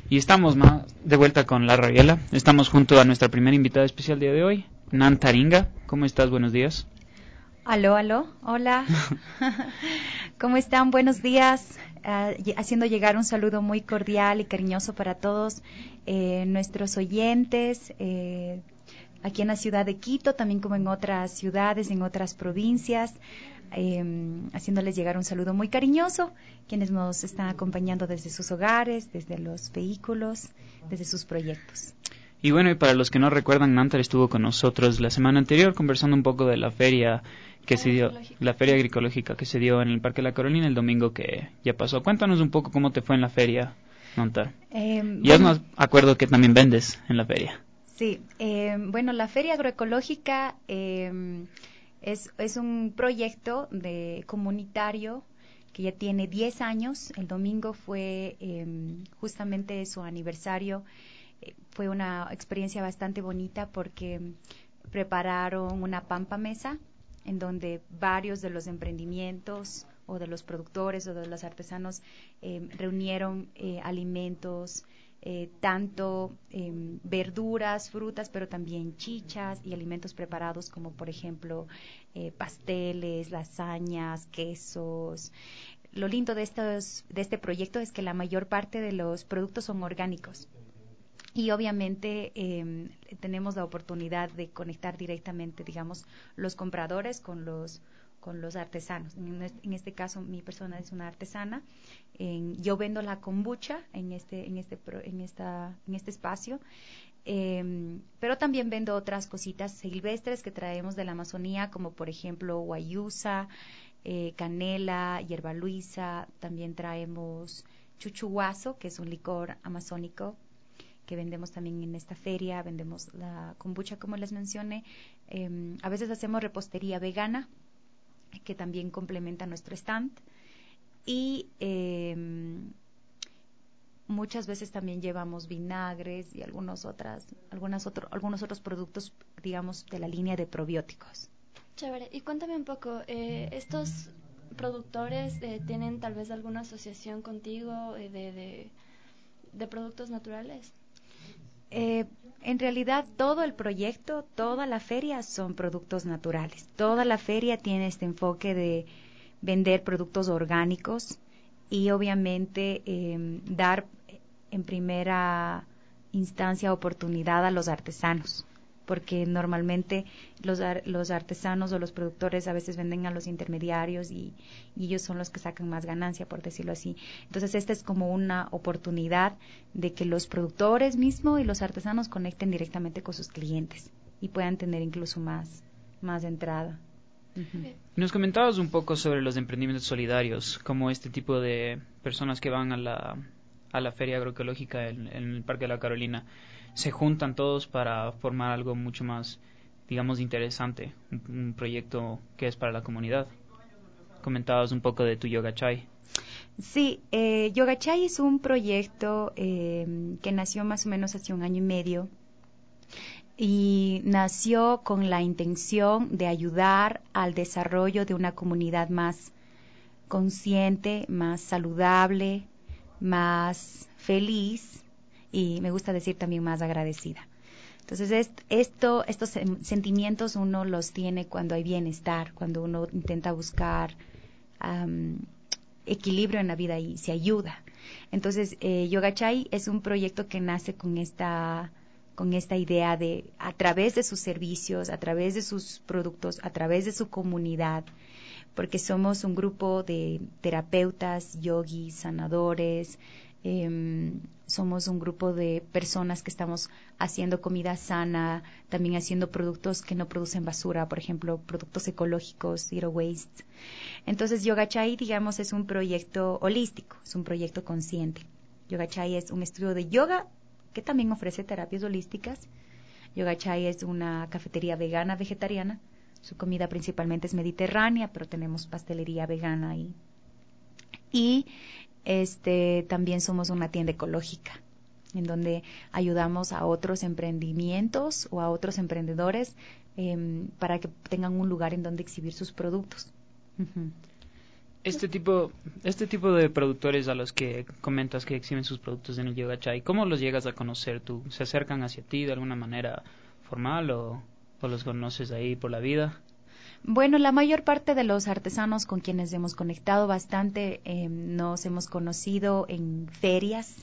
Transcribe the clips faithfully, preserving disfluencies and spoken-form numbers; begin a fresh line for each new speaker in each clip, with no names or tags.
Y estamos más de vuelta con La Rabiela. Estamos junto a nuestra primera invitada especial día de hoy, Nan Taringa. ¿Cómo estás? Buenos días.
Aló, aló, hola. ¿Cómo están? Buenos días. Uh, haciendo llegar un saludo muy cordial y cariñoso para todos eh, nuestros oyentes, eh, aquí en la ciudad de Quito, también como en otras ciudades, en otras provincias, eh, haciéndoles llegar un saludo muy cariñoso, quienes nos están acompañando desde sus hogares, desde los vehículos, desde sus proyectos.
Y bueno, y para los que no recuerdan, Nantar estuvo con nosotros la semana anterior conversando un poco de la feria que se dio, la feria agroecológica que se dio en el Parque La Carolina el domingo que ya pasó. Cuéntanos un poco cómo te fue en la feria, Nantar. Eh, ya bueno, nos acuerdo que también vendes en la feria.
Sí, eh, bueno, la feria agroecológica eh, es, es un proyecto de comunitario que ya tiene diez años. El domingo fue eh, justamente su aniversario. Fue una experiencia bastante bonita porque prepararon una pampa mesa en donde varios de los emprendimientos o de los productores o de los artesanos eh, reunieron eh, alimentos, eh, tanto eh, verduras, frutas, pero también chichas y alimentos preparados como por ejemplo eh, pasteles, lasañas, quesos. Lo lindo de, estos, de este proyecto es que la mayor parte de los productos son orgánicos. Y obviamente eh, tenemos la oportunidad de conectar directamente, digamos, los compradores con los con los artesanos. En este, en este caso, mi persona es una artesana. En, yo vendo la kombucha en este en este en esta en este espacio, eh, pero también vendo otras cositas silvestres que traemos de la Amazonía, como por ejemplo guayusa, eh, canela, hierba luisa. También traemos chuchuguazo, que es un licor amazónico que vendemos también en esta feria. Vendemos la kombucha, como les mencioné. Eh, a veces hacemos repostería vegana, que también complementa nuestro stand. Y eh, muchas veces también llevamos vinagres y algunos otras, algunas otro, algunos otros productos, digamos, de la línea de probióticos.
Chévere. Y cuéntame un poco, eh, ¿estos productores eh, tienen tal vez alguna asociación contigo eh, de, de, de productos naturales?
Eh, en realidad todo el proyecto, toda la feria son productos naturales. Toda la feria tiene este enfoque de vender productos orgánicos y obviamente eh, dar en primera instancia oportunidad a los artesanos, porque normalmente los, los artesanos o los productores a veces venden a los intermediarios y, y ellos son los que sacan más ganancia, por decirlo así. Entonces esta es como una oportunidad de que los productores mismos y los artesanos conecten directamente con sus clientes y puedan tener incluso más, más entrada.
Uh-huh. Nos comentabas un poco sobre los emprendimientos solidarios, como este tipo de personas que van a la, a la feria agroecológica en, en el Parque de la Carolina se juntan todos para formar algo mucho más, digamos, interesante, un, un proyecto que es para la comunidad. Comentabas un poco de tu Yoga Chai.
Sí, eh, Yoga Chai es un proyecto eh, que nació más o menos hace un año y medio y nació con la intención de ayudar al desarrollo de una comunidad más consciente, más saludable, más feliz y me gusta decir también más agradecida. Entonces est, esto, estos sentimientos uno los tiene cuando hay bienestar, cuando uno intenta buscar um, equilibrio en la vida y se ayuda. Entonces eh, Yoga Chai es un proyecto que nace con esta con esta idea de, a través de sus servicios, a través de sus productos, a través de su comunidad, porque somos un grupo de terapeutas, yogis, sanadores, eh, somos un grupo de personas que estamos haciendo comida sana, también haciendo productos que no producen basura, por ejemplo, productos ecológicos, zero waste. Entonces, Yoga Chai, digamos, es un proyecto holístico, es un proyecto consciente. Yoga Chai es un estudio de yoga que también ofrece terapias holísticas. Yoga Chai es una cafetería vegana, vegetariana. Su comida principalmente es mediterránea, pero tenemos pastelería vegana ahí. Y este también somos una tienda ecológica, en donde ayudamos a otros emprendimientos o a otros emprendedores eh, para que tengan un lugar en donde exhibir sus productos. Uh-huh.
Este tipo, este tipo de productores a los que comentas que exhiben sus productos en el Yogachai, ¿cómo los llegas a conocer tú? ¿Se acercan hacia ti de alguna manera formal o, o los conoces ahí por la vida?
Bueno, la mayor parte de los artesanos con quienes hemos conectado bastante eh, nos hemos conocido en ferias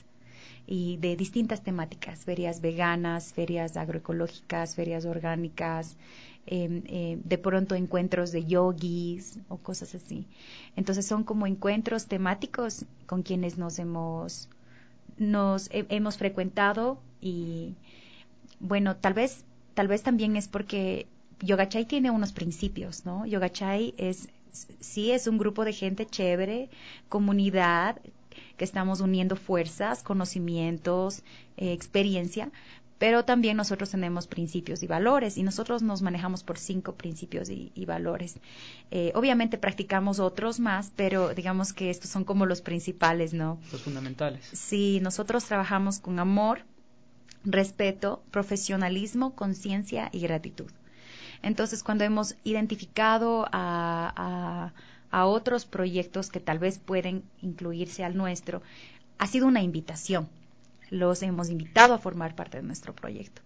y de distintas temáticas, ferias veganas, ferias agroecológicas, ferias orgánicas, eh, eh, de pronto encuentros de yogis o cosas así. Entonces son como encuentros temáticos con quienes nos hemos, nos he- hemos frecuentado y bueno, tal vez, tal vez también es porque Yogachai tiene unos principios, ¿no? Yogachai es, sí es un grupo de gente chévere, comunidad, que estamos uniendo fuerzas, conocimientos, eh, experiencia, pero también nosotros tenemos principios y valores y nosotros nos manejamos por cinco principios y, y valores. Eh, obviamente practicamos otros más, pero digamos que estos son como los principales, ¿no?
Los fundamentales.
Sí, nosotros trabajamos con amor, respeto, profesionalismo, conciencia y gratitud. Entonces, cuando hemos identificado a, a, a otros proyectos que tal vez pueden incluirse al nuestro, ha sido una invitación. Los hemos invitado a formar parte de nuestro proyecto.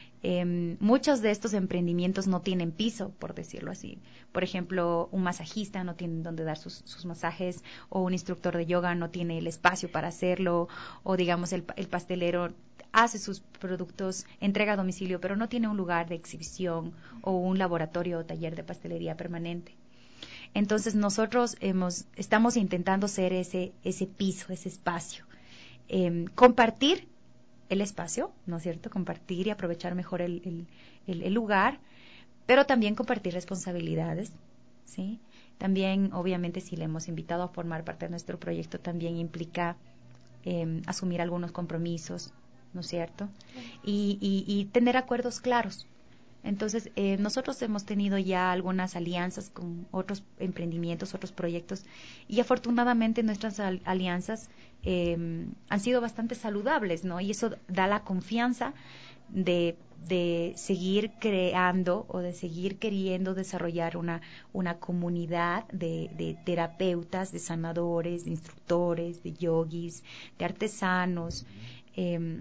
Eh, muchos de estos emprendimientos no tienen piso, por decirlo así. Por ejemplo, un masajista no tiene donde dar sus, sus masajes, o un instructor de yoga no tiene el espacio para hacerlo, o digamos el, el pastelero hace sus productos, entrega a domicilio, pero no tiene un lugar de exhibición o un laboratorio o taller de pastelería permanente. Entonces nosotros hemos, estamos intentando ser ese, ese piso, ese espacio. Eh, compartir el espacio, ¿no es cierto? Compartir y aprovechar mejor el, el, el, el lugar, pero también compartir responsabilidades, ¿sí? También, obviamente, si le hemos invitado a formar parte de nuestro proyecto, también implica eh, asumir algunos compromisos, ¿no es cierto? Y, y, y tener acuerdos claros. Entonces, eh, nosotros hemos tenido ya algunas alianzas con otros emprendimientos, otros proyectos, y afortunadamente nuestras al- alianzas eh, han sido bastante saludables, ¿no? Y eso da la confianza de, de seguir creando o de seguir queriendo desarrollar una, una comunidad de, de terapeutas, de sanadores, de instructores, de yogis, de artesanos, eh,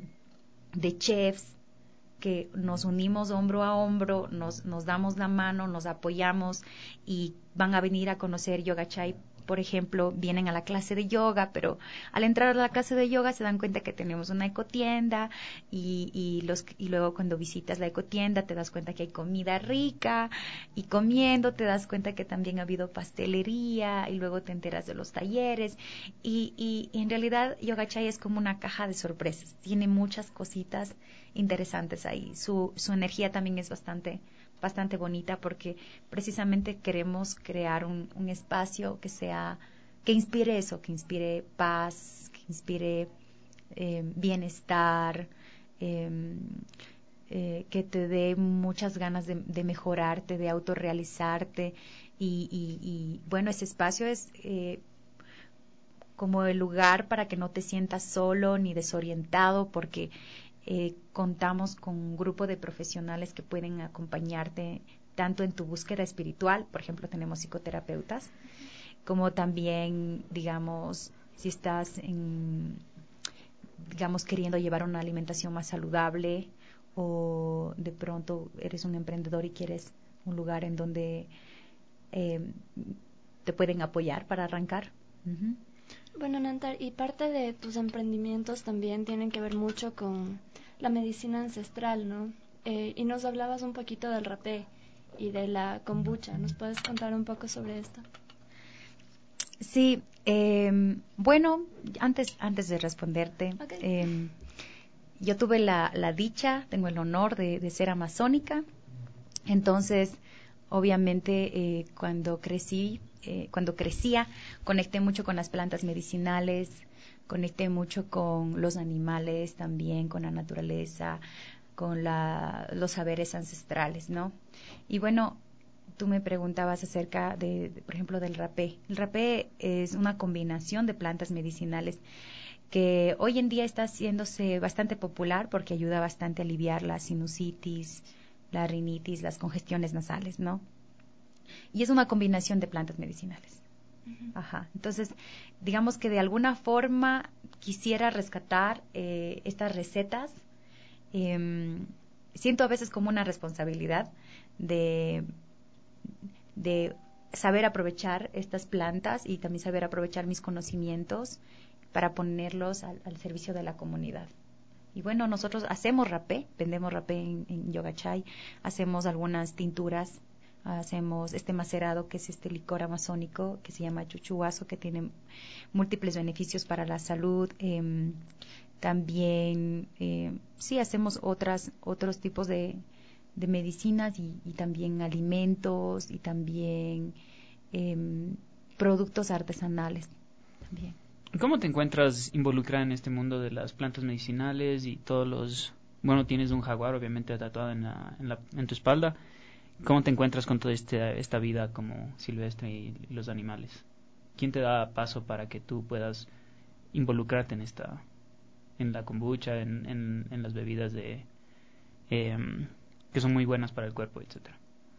de chefs, que nos unimos hombro a hombro, nos, nos damos la mano, nos apoyamos y van a venir a conocer Yogachai. Por ejemplo, vienen a la clase de yoga, pero al entrar a la clase de yoga se dan cuenta que tenemos una ecotienda y, y, los, y luego cuando visitas la ecotienda te das cuenta que hay comida rica y comiendo te das cuenta que también ha habido pastelería y luego te enteras de los talleres y, y, y en realidad Yogachai es como una caja de sorpresas, tiene muchas cositas interesantes ahí. Su, su energía también es bastante, bastante bonita porque precisamente queremos crear un, un espacio que sea, que inspire eso, que inspire paz, que inspire eh, bienestar, eh, eh, que te dé muchas ganas de, de mejorarte, de autorrealizarte y, y, y bueno, ese espacio es eh, como el lugar para que no te sientas solo ni desorientado porque eh, contamos con un grupo de profesionales que pueden acompañarte tanto en tu búsqueda espiritual, por ejemplo, tenemos psicoterapeutas, como también, digamos, si estás en, digamos, queriendo llevar una alimentación más saludable o de pronto eres un emprendedor y quieres un lugar en donde eh, te pueden apoyar para arrancar. Uh-huh.
Bueno, Nantar, y parte de tus emprendimientos también tienen que ver mucho con la medicina ancestral, ¿no? Eh, y nos hablabas un poquito del rapé y de la kombucha. ¿Nos puedes contar un poco sobre esto?
Sí, eh, bueno, antes, antes de responderte,
Okay.
eh, yo tuve la, la dicha, tengo el honor de, de ser amazónica, entonces, obviamente, eh, cuando crecí, eh, cuando crecía, conecté mucho con las plantas medicinales, conecté mucho con los animales también, con la naturaleza, con la, los saberes ancestrales, ¿no? Y bueno, tú me preguntabas acerca de, de, por ejemplo, del rapé. El rapé es una combinación de plantas medicinales que hoy en día está haciéndose bastante popular porque ayuda bastante a aliviar la sinusitis, la rinitis, las congestiones nasales, ¿no? Y es una combinación de plantas medicinales. Uh-huh. Ajá. Entonces, digamos que de alguna forma quisiera rescatar eh, estas recetas. Eh, siento a veces como una responsabilidad de, de saber aprovechar estas plantas y también saber aprovechar mis conocimientos para ponerlos al, al servicio de la comunidad. Y bueno, nosotros hacemos rapé, vendemos rapé en, en Yogachay, hacemos algunas tinturas, hacemos este macerado que es este licor amazónico que se llama chuchuazo, que tiene múltiples beneficios para la salud. Eh, también, eh, sí, hacemos otras otros tipos de, de medicinas y, y también alimentos y también eh, productos artesanales también.
¿Cómo te encuentras involucrada en este mundo de las plantas medicinales y todos los... Bueno, tienes un jaguar obviamente tatuado en, la, en, la, en tu espalda. ¿Cómo te encuentras con toda este, esta vida como silvestre y, y los animales? ¿Quién te da paso para que tú puedas involucrarte en esta, en la kombucha, en, en, en las bebidas de eh, que son muy buenas para el cuerpo, etcétera?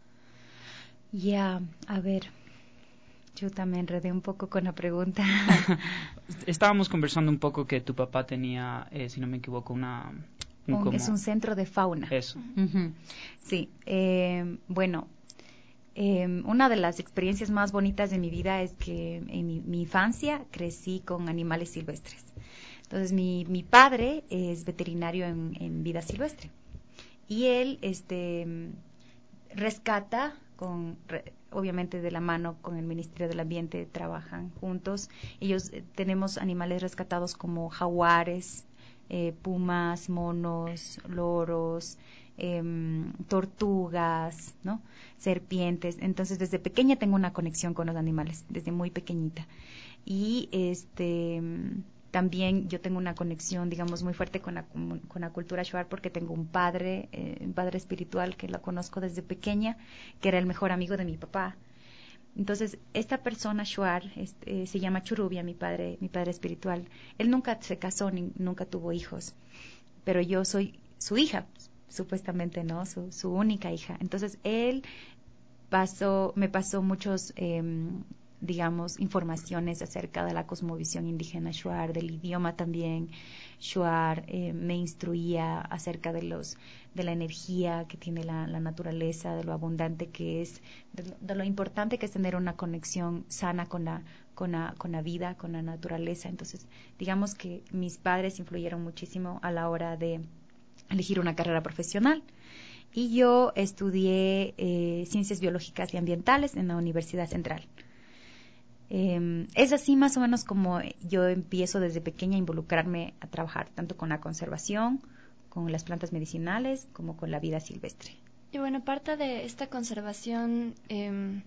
Ya, yeah, a ver... Yo también enredé un poco con la pregunta.
Estábamos conversando un poco que tu papá tenía, eh, si no me equivoco, una...
Un un, como... Es un centro de fauna.
Eso.
Uh-huh. Sí, eh, bueno, eh, una de las experiencias más bonitas de mi vida es que en mi, mi infancia crecí con animales silvestres. Entonces, mi, mi padre es veterinario en, en vida silvestre. Y él este, rescata con... Re, obviamente de la mano con el Ministerio del Ambiente, trabajan juntos. Ellos eh, tenemos animales rescatados como jaguares, eh, pumas, monos, loros, eh, tortugas, ¿no? Serpientes. Entonces, desde pequeña tengo una conexión con los animales, desde muy pequeñita. Y este también yo tengo una conexión, digamos, muy fuerte con la, con la cultura shuar porque tengo un padre, eh, un padre espiritual que lo conozco desde pequeña, que era el mejor amigo de mi papá. Entonces, esta persona shuar este, eh, se llama Churubia, mi padre, mi padre espiritual. Él nunca se casó ni nunca tuvo hijos, pero yo soy su hija, supuestamente, ¿no? Su, su única hija. Entonces, él pasó, me pasó muchos... Eh, digamos, informaciones acerca de la cosmovisión indígena shuar, del idioma también shuar, eh, me instruía acerca de los de la energía que tiene la, la naturaleza, de lo abundante que es, de lo, de lo importante que es tener una conexión sana con la, con la con la vida, con la naturaleza. Entonces, digamos que mis padres influyeron muchísimo a la hora de elegir una carrera profesional. Y yo estudié eh, Ciencias Biológicas y Ambientales en la Universidad Central. Eh, es así más o menos como yo empiezo desde pequeña a involucrarme a trabajar tanto con la conservación, con las plantas medicinales, como con la vida silvestre.
Y bueno, parte de esta conservación eh,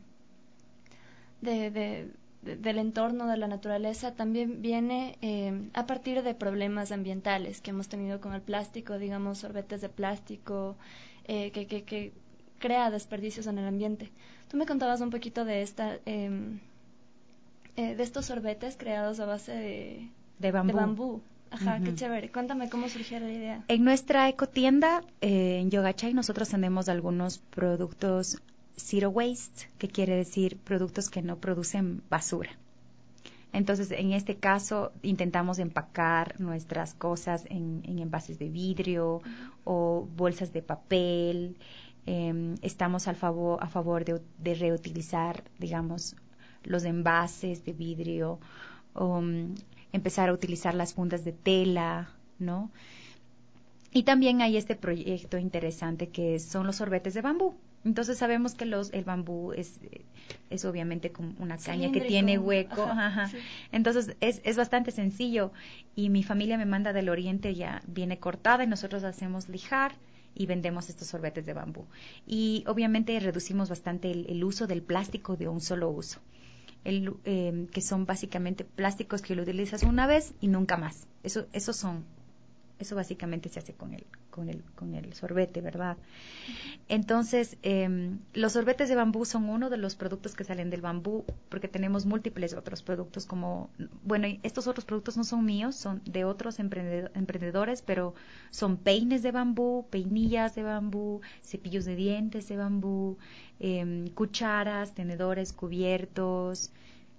de, de, de, del entorno, de la naturaleza, también viene eh, a partir de problemas ambientales que hemos tenido con el plástico, digamos, sorbetes de plástico, eh, que, que, que crea desperdicios en el ambiente. Tú me contabas un poquito de esta... Eh, Eh, de estos sorbetes creados a base de,
de bambú.
De bambú. Ajá,
uh-huh.
Qué chévere. Cuéntame cómo surgió la idea.
En nuestra ecotienda eh, en Yogachay nosotros tenemos algunos productos zero waste, que quiere decir productos que no producen basura. Entonces, en este caso, intentamos empacar nuestras cosas en, en envases de vidrio uh-huh. o bolsas de papel. Eh, estamos al favor, a favor de, de reutilizar, digamos, los envases de vidrio, um, empezar a utilizar las fundas de tela, ¿no? Y también hay este proyecto interesante que son los sorbetes de bambú. Entonces sabemos que los el bambú es, es obviamente como una caña que tiene hueco.
Ajá,
ajá.
Sí.
Entonces es, es bastante sencillo. Y mi familia me manda del oriente, ya viene cortada y nosotros hacemos lijar y vendemos estos sorbetes de bambú. Y obviamente reducimos bastante el, el uso del plástico de un solo uso. El, eh, que son básicamente plásticos que lo utilizas una vez y nunca más. Eso, esos son, eso básicamente se hace con el, con el, con el sorbete, ¿verdad? Uh-huh. Entonces, eh, los sorbetes de bambú son uno de los productos que salen del bambú, porque tenemos múltiples otros productos como, bueno, estos otros productos no son míos, son de otros emprendedor, emprendedores, pero son peines de bambú, peinillas de bambú, cepillos de dientes de bambú, eh, cucharas, tenedores, cubiertos,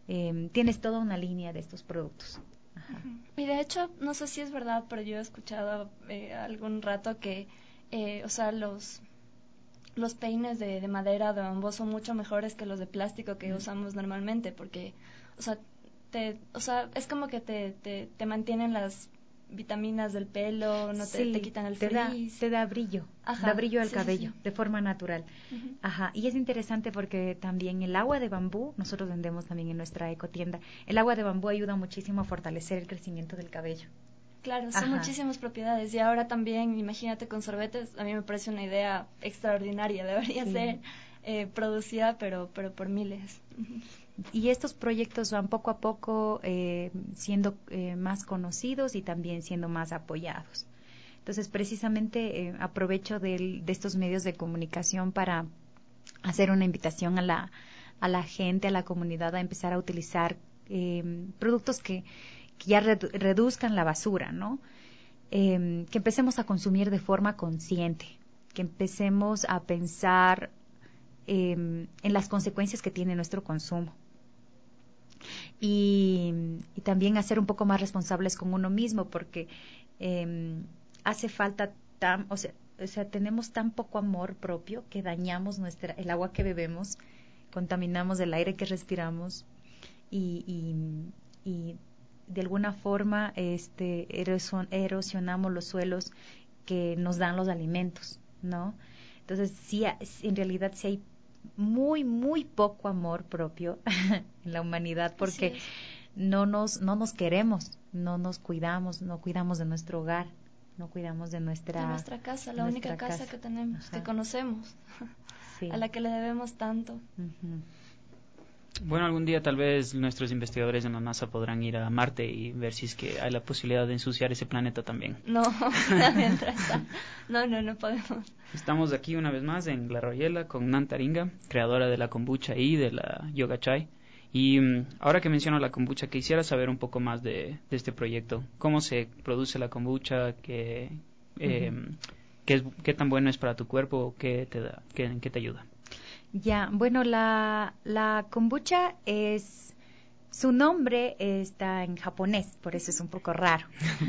eh, tienes toda una línea de estos productos. Ajá.
Y de hecho, no sé si es verdad, pero yo he escuchado eh, algún rato que, eh, o sea, los los peines de, de madera, de bambú, son mucho mejores que los de plástico que mm. usamos normalmente, porque, o sea, te, o sea, es como que te, te, te mantienen las vitaminas del pelo, no te,
sí,
te quitan el
te
frizz.
Da, te da brillo,
Ajá,
da brillo al
sí,
cabello,
sí, sí.
de forma natural. Uh-huh. Ajá, y es interesante porque también el agua de bambú, nosotros vendemos también en nuestra ecotienda, el agua de bambú ayuda muchísimo a fortalecer el crecimiento del cabello.
Claro, son
Ajá.
muchísimas propiedades. Y ahora también, imagínate con sorbetes, a mí me parece una idea extraordinaria. Debería sí. ser eh, producida, pero, pero por miles.
Y estos proyectos van poco a poco eh, siendo eh, más conocidos y también siendo más apoyados. Entonces, precisamente eh, aprovecho de, de estos medios de comunicación para hacer una invitación a la, a la gente, a la comunidad, a empezar a utilizar eh, productos que que ya redu- reduzcan la basura, ¿no? Eh, que empecemos a consumir de forma consciente, que empecemos a pensar eh, en las consecuencias que tiene nuestro consumo. Y, y también a ser un poco más responsables con uno mismo, porque eh, hace falta tan, o sea, o sea, tenemos tan poco amor propio que dañamos nuestra, el agua que bebemos, contaminamos el aire que respiramos y, y, y de alguna forma este, erosion, erosionamos los suelos que nos dan los alimentos, ¿no? Entonces, sí, en realidad sí hay muy, muy poco amor propio en la humanidad porque no nos, no nos queremos, no nos cuidamos, no cuidamos de nuestro hogar, no cuidamos de nuestra...
De nuestra casa, la única casa, casa que tenemos, Ajá. que conocemos, sí. a la que le debemos tanto.
Uh-huh.
Bueno, algún día tal vez nuestros investigadores en la NASA podrán ir a Marte y ver si es que hay la posibilidad de ensuciar ese planeta también.
No, mientras no, no, no podemos.
Estamos aquí una vez más en La Royela con Nan Taringa, creadora de la kombucha y de la yoga chai. Y um, ahora que menciono la kombucha, quisiera saber un poco más de, de este proyecto. ¿Cómo se produce la kombucha? ¿Qué, eh, uh-huh. qué, es, qué tan bueno es para tu cuerpo? ¿Qué te da? ¿Qué, qué te ayuda?
Ya, bueno, la, la kombucha es, su nombre está en japonés, por eso es un poco raro.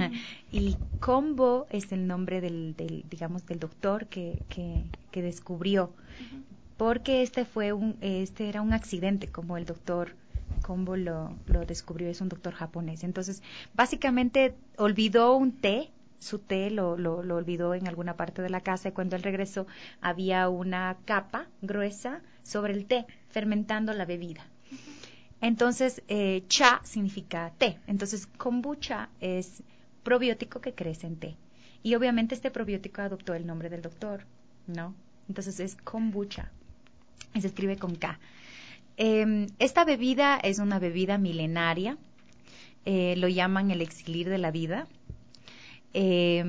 Y kombo es el nombre del, del digamos, del doctor que, que, que descubrió, porque este fue un, este era un accidente, como el doctor Kombo lo, lo descubrió, es un doctor japonés. Entonces, básicamente olvidó un té. Su té lo, lo, lo olvidó en alguna parte de la casa y cuando él regresó había una capa gruesa sobre el té, fermentando la bebida. Entonces, eh, cha significa té. Entonces, kombucha es probiótico que crece en té. Y obviamente este probiótico adoptó el nombre del doctor, ¿no? Entonces es kombucha. Se escribe con K. Eh, esta bebida es una bebida milenaria. Eh, lo llaman el elixir de la vida. Eh,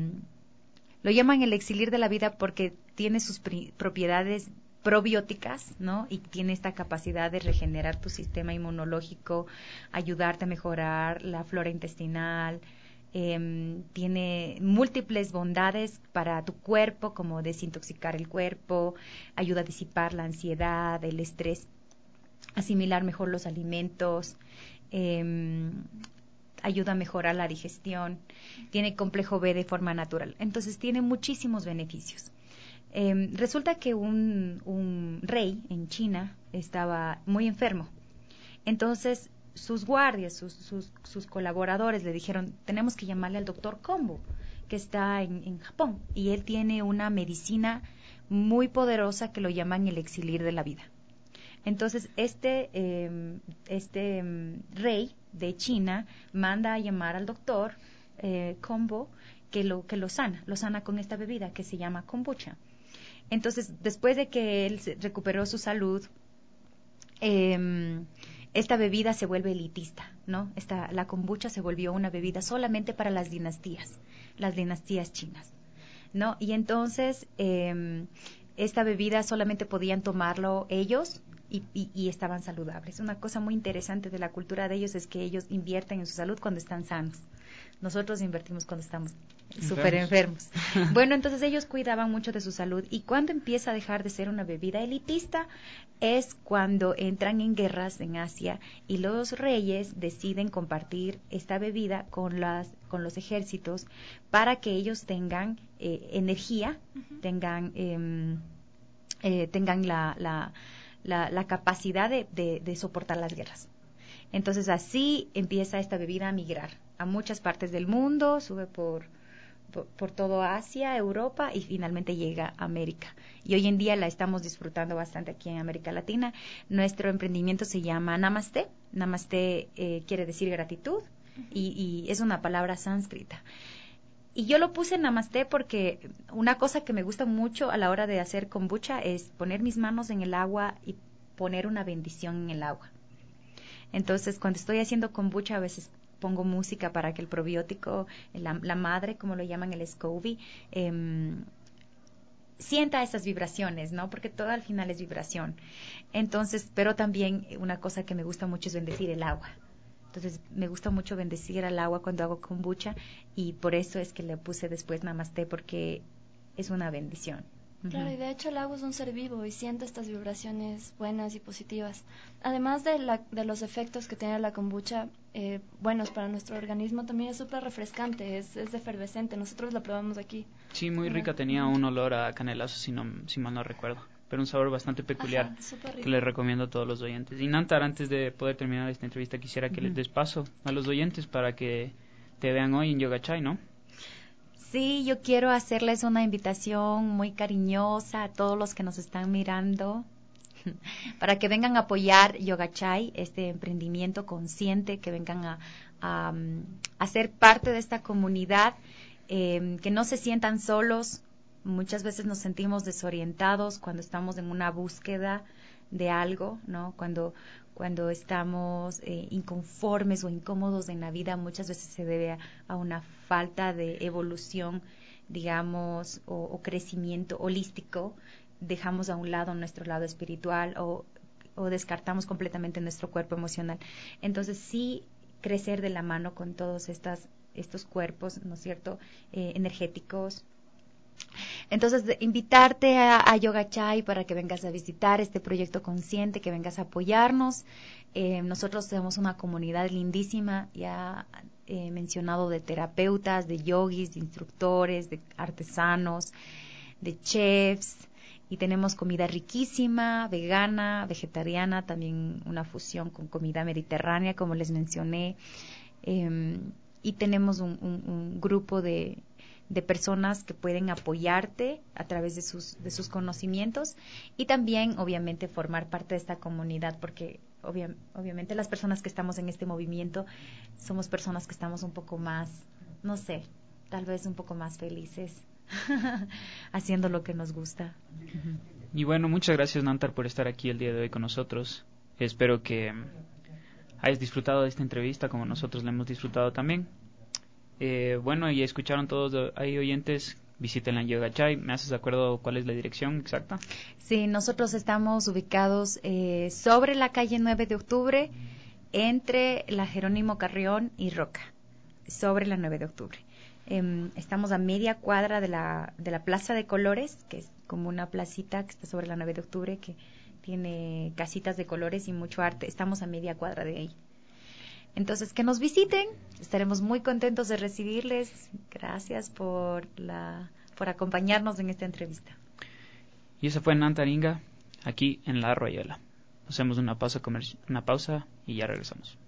lo llaman el elixir de la vida porque tiene sus pri- propiedades probióticas, ¿no? Y tiene esta capacidad de regenerar tu sistema inmunológico, ayudarte a mejorar la flora intestinal, eh, tiene múltiples bondades para tu cuerpo, como desintoxicar el cuerpo, ayuda a disipar la ansiedad, el estrés, asimilar mejor los alimentos, eh, ayuda a mejorar la digestión, tiene complejo B de forma natural. Entonces tiene muchísimos beneficios. Eh, resulta que un, un rey en China estaba muy enfermo. Entonces sus guardias, sus, sus, sus colaboradores le dijeron, tenemos que llamarle al doctor Kombo, que está en, en Japón. Y él tiene una medicina muy poderosa que lo llaman el elixir de la vida. Entonces, este, eh, este um, rey de China manda a llamar al doctor eh, Kombo que lo, que lo sana, lo sana con esta bebida que se llama kombucha. Entonces, después de que él recuperó su salud, eh, esta bebida se vuelve elitista, ¿no? Esta, la kombucha se volvió una bebida solamente para las dinastías, las dinastías chinas, ¿no? Y entonces, eh, esta bebida solamente podían tomarlo ellos, Y, y, y estaban saludables. Una cosa muy interesante de la cultura de ellos es que ellos invierten en su salud cuando están sanos. Nosotros invertimos cuando estamos súper enfermos. Bueno, entonces ellos cuidaban mucho de su salud. Y cuando empieza a dejar de ser una bebida elitista es cuando entran en guerras en Asia y los reyes deciden compartir esta bebida con las con los ejércitos para que ellos tengan eh, energía, uh-huh. tengan eh, eh, tengan la, la, la, la capacidad de, de, de soportar las guerras. Entonces así empieza esta bebida a migrar a muchas partes del mundo, sube por Por, por todo Asia, Europa y finalmente llega a América. Y hoy en día la estamos disfrutando bastante aquí en América Latina. Nuestro emprendimiento se llama Namaste. Namaste eh, quiere decir gratitud uh-huh. y, y es una palabra sánscrita. Y yo lo puse Namaste porque una cosa que me gusta mucho a la hora de hacer kombucha es poner mis manos en el agua y poner una bendición en el agua. Entonces, cuando estoy haciendo kombucha, a veces pongo música para que el probiótico, la, la madre, como lo llaman el SCOBY, eh, sienta esas vibraciones, ¿no? Porque todo al final es vibración. Entonces, pero también una cosa que me gusta mucho es bendecir el agua. Entonces, me gusta mucho bendecir al agua cuando hago kombucha y por eso es que le puse después Namaste, porque es una bendición.
Claro, y de hecho el agua es un ser vivo y siente estas vibraciones buenas y positivas. Además de, la, de los efectos que tiene la kombucha, eh, buenos para nuestro organismo, también es súper refrescante, es, es efervescente. Nosotros la probamos aquí.
Sí, muy rica, tenía un olor a canelazo, si, no, si mal no recuerdo, pero un sabor bastante peculiar. Ajá, que les recomiendo a todos los oyentes. Y Nantar, antes de poder terminar esta entrevista, quisiera que uh-huh. les des paso a los oyentes para que te vean hoy en Yoga Chai, ¿no?
Sí, yo quiero hacerles una invitación muy cariñosa a todos los que nos están mirando para que vengan a apoyar Yoga Chai, este emprendimiento consciente, que vengan a, a, a ser parte de esta comunidad, eh, que no se sientan solos. Muchas veces nos sentimos desorientados cuando estamos en una búsqueda de algo, ¿no? Cuando cuando estamos eh, inconformes o incómodos en la vida, muchas veces se debe a, a una falta de evolución, digamos, o, o crecimiento holístico. Dejamos a un lado nuestro lado espiritual o, o descartamos completamente nuestro cuerpo emocional. Entonces, sí, crecer de la mano con todos estas, estos cuerpos, ¿no es cierto?, eh, energéticos. Entonces, de, invitarte a, a Yoga Chai para que vengas a visitar este proyecto consciente, que vengas a apoyarnos. Eh, nosotros somos una comunidad lindísima, ya he mencionado, de terapeutas, de yogis, de instructores, de artesanos, de chefs, y tenemos comida riquísima, vegana, vegetariana, también una fusión con comida mediterránea, como les mencioné, eh, y tenemos un, un, un grupo de de personas que pueden apoyarte a través de sus de sus conocimientos y también obviamente formar parte de esta comunidad, porque obvia, obviamente las personas que estamos en este movimiento somos personas que estamos un poco más, no sé, tal vez un poco más felices haciendo lo que nos gusta.
Y bueno, muchas gracias, Nantar, por estar aquí el día de hoy con nosotros. Espero que hayas disfrutado de esta entrevista como nosotros la hemos disfrutado también. Eh, bueno, y escucharon todos ahí, oyentes, visiten la Yoga Chai. ¿Me haces de acuerdo cuál es la dirección exacta?
Sí, nosotros estamos ubicados eh, sobre la calle nueve de octubre, entre la Jerónimo Carrión y Roca, sobre la nueve de octubre. Eh, estamos a media cuadra de la, de la Plaza de Colores, que es como una placita que está sobre la nueve de octubre, que tiene casitas de colores y mucho arte. Estamos a media cuadra de ahí. Entonces, que nos visiten, estaremos muy contentos de recibirles. Gracias por la por acompañarnos en esta entrevista.
Y esa fue Nantar Inga, aquí en La Royola. Hacemos una pausa, comer- una pausa y ya regresamos.